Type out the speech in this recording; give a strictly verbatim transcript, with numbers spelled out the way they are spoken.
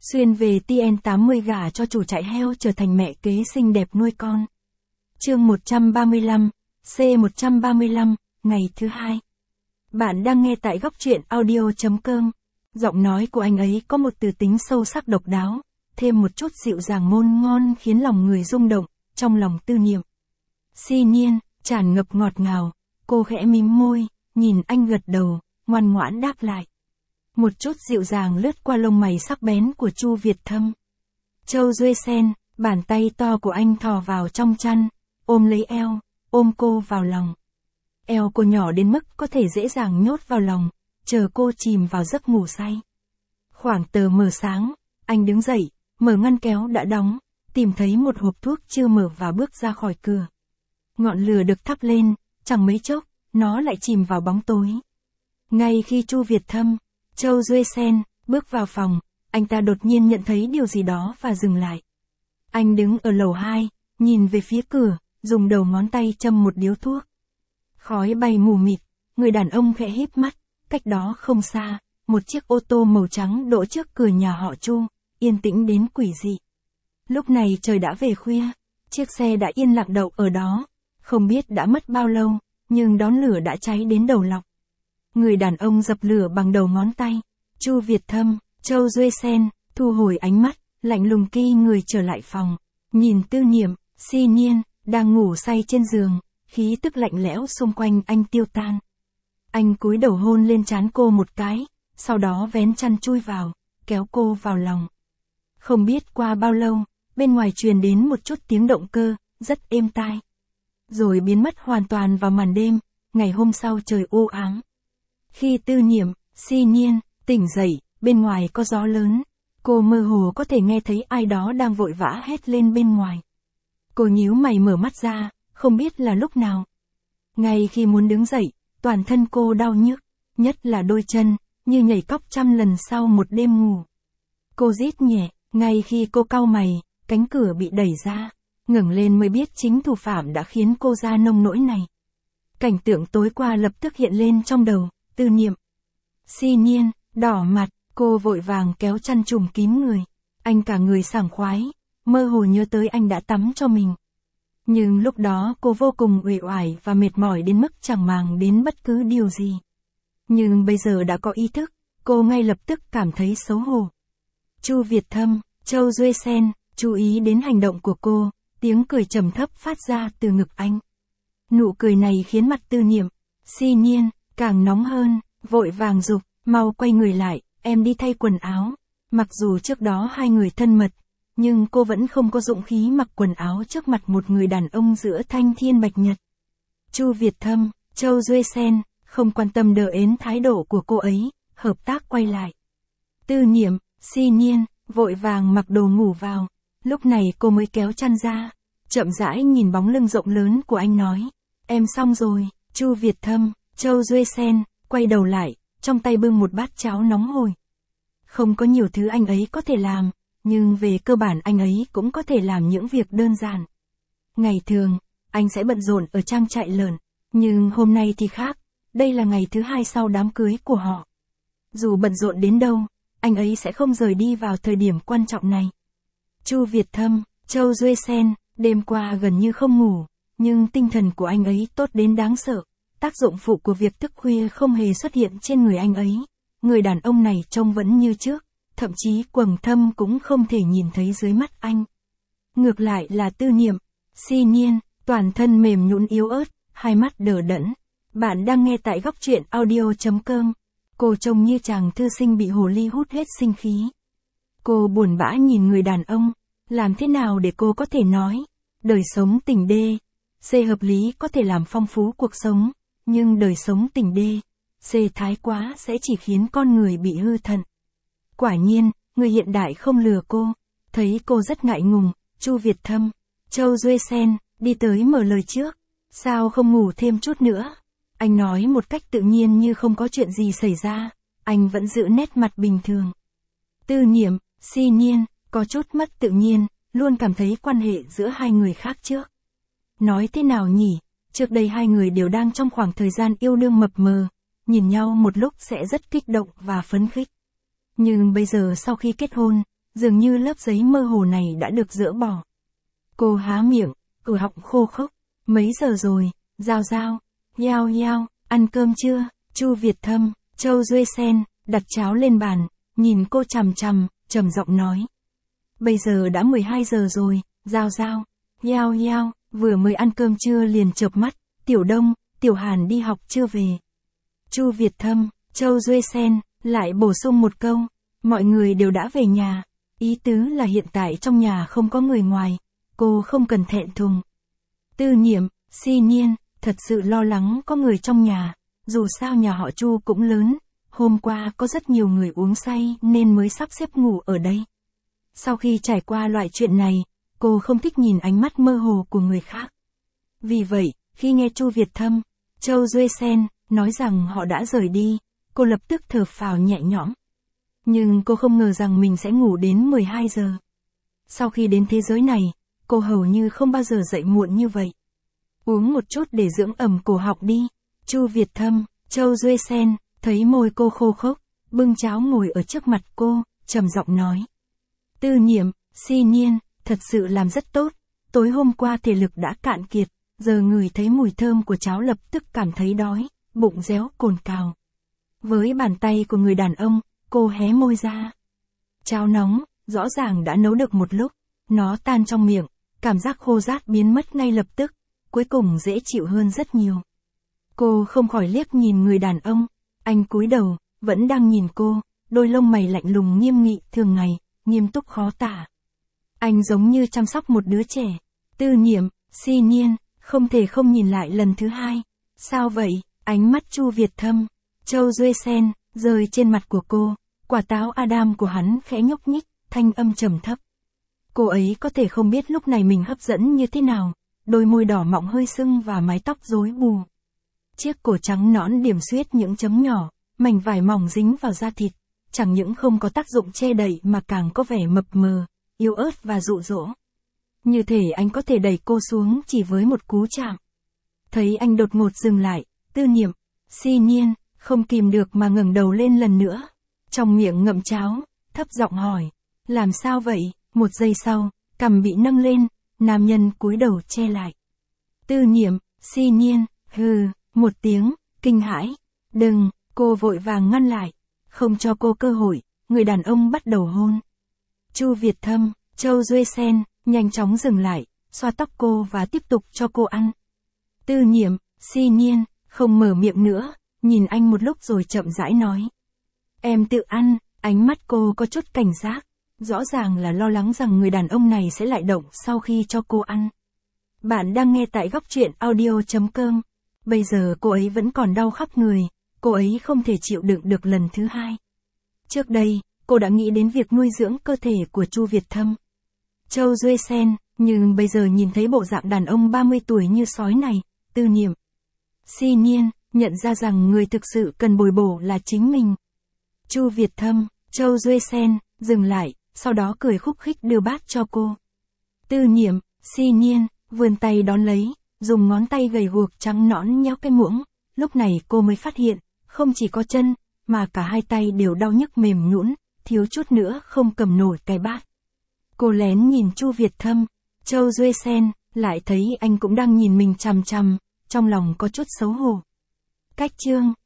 Xuyên về T N tám mươi gả cho chủ trại heo trở thành mẹ kế xinh đẹp nuôi con. Chương một trăm ba mươi lăm, C một trăm ba mươi lăm, ngày thứ hai. Bạn đang nghe tại góc truyện audio chấm com. Giọng nói của anh ấy có một từ tính sâu sắc độc đáo, thêm một chút dịu dàng ngôn ngon khiến lòng người rung động, trong lòng Tư Niệm. Si nhiên, tràn ngập ngọt ngào, cô khẽ mím môi, nhìn anh gật đầu, ngoan ngoãn đáp lại. Một chút dịu dàng lướt qua lông mày sắc bén của Chu Việt Thâm. Châu Duê Sen, bàn tay to của anh thò vào trong chăn, ôm lấy eo, ôm cô vào lòng. Eo cô nhỏ đến mức có thể dễ dàng nhốt vào lòng, chờ cô chìm vào giấc ngủ say. Khoảng tờ mờ sáng, anh đứng dậy, mở ngăn kéo đã đóng, tìm thấy một hộp thuốc chưa mở và bước ra khỏi cửa. Ngọn lửa được thắp lên, chẳng mấy chốc, nó lại chìm vào bóng tối. Ngay khi Chu Việt Thâm, Châu Duê Sen, bước vào phòng, anh ta đột nhiên nhận thấy điều gì đó và dừng lại. Anh đứng ở lầu hai, nhìn về phía cửa, dùng đầu ngón tay châm một điếu thuốc. Khói bay mù mịt, người đàn ông khẽ híp mắt, cách đó không xa, một chiếc ô tô màu trắng đỗ trước cửa nhà họ Chu, yên tĩnh đến quỷ dị. Lúc này trời đã về khuya, chiếc xe đã yên lặng đậu ở đó, không biết đã mất bao lâu, nhưng đón lửa đã cháy đến đầu lọc. Người đàn ông dập lửa bằng đầu ngón tay. Chu Việt Thâm, Châu Duê Sen, thu hồi ánh mắt, lạnh lùng ki người trở lại phòng. Nhìn Tư Niệm, Si nhiên, đang ngủ say trên giường, khí tức lạnh lẽo xung quanh anh tiêu tan. Anh cúi đầu hôn lên trán cô một cái, sau đó vén chăn chui vào, kéo cô vào lòng. Không biết qua bao lâu, bên ngoài truyền đến một chút tiếng động cơ, rất êm tai. Rồi biến mất hoàn toàn vào màn đêm, ngày hôm sau trời u ám. Khi Tư Niệm, Si nhiên, tỉnh dậy, bên ngoài có gió lớn. Cô mơ hồ có thể nghe thấy ai đó đang vội vã hét lên bên ngoài. Cô nhíu mày mở mắt ra, không biết là lúc nào. Ngay khi muốn đứng dậy, toàn thân cô đau nhức, nhất là đôi chân, như nhảy cóc trăm lần sau một đêm ngủ. Cô rít nhẹ, ngay khi cô cau mày, cánh cửa bị đẩy ra. Ngẩng lên mới biết chính thủ phạm đã khiến cô ra nông nỗi này. Cảnh tượng tối qua lập tức hiện lên trong đầu. Tư Niệm, Si nhiên, đỏ mặt, cô vội vàng kéo chăn trùm kín người. Anh cả người sảng khoái, mơ hồ nhớ tới anh đã tắm cho mình. Nhưng lúc đó cô vô cùng uể oải và mệt mỏi đến mức chẳng màng đến bất cứ điều gì. Nhưng bây giờ đã có ý thức, cô ngay lập tức cảm thấy xấu hổ. Chu Việt Thâm, Châu Duê Sen, chú ý đến hành động của cô, tiếng cười trầm thấp phát ra từ ngực anh. Nụ cười này khiến mặt Tư Niệm, Si nhiên, càng nóng hơn, vội vàng giục, mau quay người lại, em đi thay quần áo. Mặc dù trước đó hai người thân mật, nhưng cô vẫn không có dũng khí mặc quần áo trước mặt một người đàn ông giữa thanh thiên bạch nhật. Chu Việt Thâm, Châu Duê Sen, không quan tâm đờ ến thái độ của cô ấy, hợp tác quay lại. Tư Niệm, Si nhiên, vội vàng mặc đồ ngủ vào, lúc này cô mới kéo chăn ra, chậm rãi nhìn bóng lưng rộng lớn của anh nói, em xong rồi. Chu Việt Thâm, Châu Duê Sen, quay đầu lại, trong tay bưng một bát cháo nóng hổi. Không có nhiều thứ anh ấy có thể làm, nhưng về cơ bản anh ấy cũng có thể làm những việc đơn giản. Ngày thường, anh sẽ bận rộn ở trang trại lợn, nhưng hôm nay thì khác, đây là ngày thứ hai sau đám cưới của họ. Dù bận rộn đến đâu, anh ấy sẽ không rời đi vào thời điểm quan trọng này. Chu Việt Thâm, Châu Duê Sen, đêm qua gần như không ngủ, nhưng tinh thần của anh ấy tốt đến đáng sợ. Tác dụng phụ của việc thức khuya không hề xuất hiện trên người anh ấy. Người đàn ông này trông vẫn như trước, thậm chí quầng thâm cũng không thể nhìn thấy dưới mắt anh. Ngược lại là Tư Niệm, Si nhiên, toàn thân mềm nhũn yếu ớt, hai mắt đờ đẫn. Bạn đang nghe tại góc truyện audio chấm com. Cô trông như chàng thư sinh bị hồ ly hút hết sinh khí. Cô buồn bã nhìn người đàn ông, làm thế nào để cô có thể nói, đời sống tình đê, C hợp lý có thể làm phong phú cuộc sống. Nhưng đời sống tình đê, C thái quá sẽ chỉ khiến con người bị hư thận. Quả nhiên, người hiện đại không lừa cô. Thấy cô rất ngại ngùng, Chu Việt Thâm, Châu Duê Sen, đi tới mở lời trước. Sao không ngủ thêm chút nữa? Anh nói một cách tự nhiên như không có chuyện gì xảy ra, anh vẫn giữ nét mặt bình thường. Tư Niệm, Si nhiên, có chút mất tự nhiên, luôn cảm thấy quan hệ giữa hai người khác trước. Nói thế nào nhỉ? Trước đây hai người đều đang trong khoảng thời gian yêu đương mập mờ, nhìn nhau một lúc sẽ rất kích động và phấn khích. Nhưng bây giờ sau khi kết hôn, dường như lớp giấy mơ hồ này đã được dỡ bỏ. Cô há miệng, cổ họng khô khốc. Mấy giờ rồi, Giao Giao, Yao Yao, ăn cơm chưa? Chu Việt Thâm, Châu Duệ Sen, đặt cháo lên bàn, nhìn cô chằm chằm, trầm giọng nói. Bây giờ đã mười hai giờ rồi, Giao Giao, Yao Yao, vừa mới ăn cơm trưa liền chợp mắt, Tiểu Đông, Tiểu Hàn đi học chưa về. Chu Việt Thâm, Châu Duệ Sen, lại bổ sung một câu, mọi người đều đã về nhà, ý tứ là hiện tại trong nhà không có người ngoài, cô không cần thẹn thùng. Tư Nhiệm, Si Nhiên, thật sự lo lắng có người trong nhà, dù sao nhà họ Chu cũng lớn, hôm qua có rất nhiều người uống say nên mới sắp xếp ngủ ở đây. Sau khi trải qua loại chuyện này, cô không thích nhìn ánh mắt mơ hồ của người khác. Vì vậy, khi nghe Chu Việt Thâm, Châu Duệ Sen, nói rằng họ đã rời đi, cô lập tức thở phào nhẹ nhõm. Nhưng cô không ngờ rằng mình sẽ ngủ đến mười hai giờ. Sau khi đến thế giới này, cô hầu như không bao giờ dậy muộn như vậy. Uống một chút để dưỡng ẩm cổ họng đi. Chu Việt Thâm, Châu Duệ Sen, thấy môi cô khô khốc, bưng cháo ngồi ở trước mặt cô, trầm giọng nói. Tư Nhiệm, Si Nhiên, thật sự làm rất tốt. Tối hôm qua thể lực đã cạn kiệt, giờ ngửi thấy mùi thơm của cháo lập tức cảm thấy đói, bụng réo cồn cào. Với bàn tay của người đàn ông, cô hé môi ra. Cháo nóng, rõ ràng đã nấu được một lúc, nó tan trong miệng, cảm giác khô rát biến mất ngay lập tức, cuối cùng dễ chịu hơn rất nhiều. Cô không khỏi liếc nhìn người đàn ông, anh cúi đầu, vẫn đang nhìn cô, đôi lông mày lạnh lùng nghiêm nghị thường ngày, nghiêm túc khó tả. Anh giống như chăm sóc một đứa trẻ. Tư Nhiệm, Si Nhiên, không thể không nhìn lại lần thứ hai. Sao vậy? Ánh mắt Chu Việt Thâm, Châu Duệ Sen, rơi trên mặt của cô, quả táo Adam của hắn khẽ nhúc nhích, thanh âm trầm thấp. Cô ấy có thể không biết lúc này mình hấp dẫn như thế nào, đôi môi đỏ mọng hơi sưng và mái tóc rối bù. Chiếc cổ trắng nõn điểm xuyết những chấm nhỏ, mảnh vải mỏng dính vào da thịt, chẳng những không có tác dụng che đậy mà càng có vẻ mập mờ, yếu ớt và dụ dỗ. Như thể anh có thể đẩy cô xuống chỉ với một cú chạm. Thấy anh đột ngột dừng lại, Tư Nhiệm, Si Nhiên, không kìm được mà ngẩng đầu lên lần nữa. Trong miệng ngậm cháo, thấp giọng hỏi, làm sao vậy? Một giây sau, cằm bị nâng lên, nam nhân cúi đầu che lại. Tư Nhiệm, Si Nhiên, hừ, một tiếng, kinh hãi. Đừng, cô vội vàng ngăn lại. Không cho cô cơ hội, người đàn ông bắt đầu hôn. Chu Việt Thâm, Châu Duệ Sen, nhanh chóng dừng lại, xoa tóc cô và tiếp tục cho cô ăn. Tư Nhiệm, Si Nhiên, không mở miệng nữa, nhìn anh một lúc rồi chậm rãi nói. Em tự ăn, ánh mắt cô có chút cảnh giác, rõ ràng là lo lắng rằng người đàn ông này sẽ lại động sau khi cho cô ăn. Bạn đang nghe tại góc truyện audio chấm com. Bây giờ cô ấy vẫn còn đau khắp người, cô ấy không thể chịu đựng được lần thứ hai. Trước đây, cô đã nghĩ đến việc nuôi dưỡng cơ thể của Chu Việt Thâm, Châu Duệ Sen, nhưng bây giờ nhìn thấy bộ dạng đàn ông ba mươi tuổi như sói này, Tư Nhiệm, Si Nhiên, nhận ra rằng người thực sự cần bồi bổ là chính mình. Chu Việt Thâm, Châu Duệ Sen, dừng lại, sau đó cười khúc khích đưa bát cho cô. Tư Nhiệm, Si Nhiên, vươn tay đón lấy, dùng ngón tay gầy guộc trắng nõn nhéo cái muỗng, lúc này cô mới phát hiện, không chỉ có chân, mà cả hai tay đều đau nhức mềm nhũn, thiếu chút nữa không cầm nổi cái bát. Cô lén nhìn Chu Việt Thâm, Châu Duệ Sen, lại thấy anh cũng đang nhìn mình chằm chằm, trong lòng có chút xấu hổ. Cách chương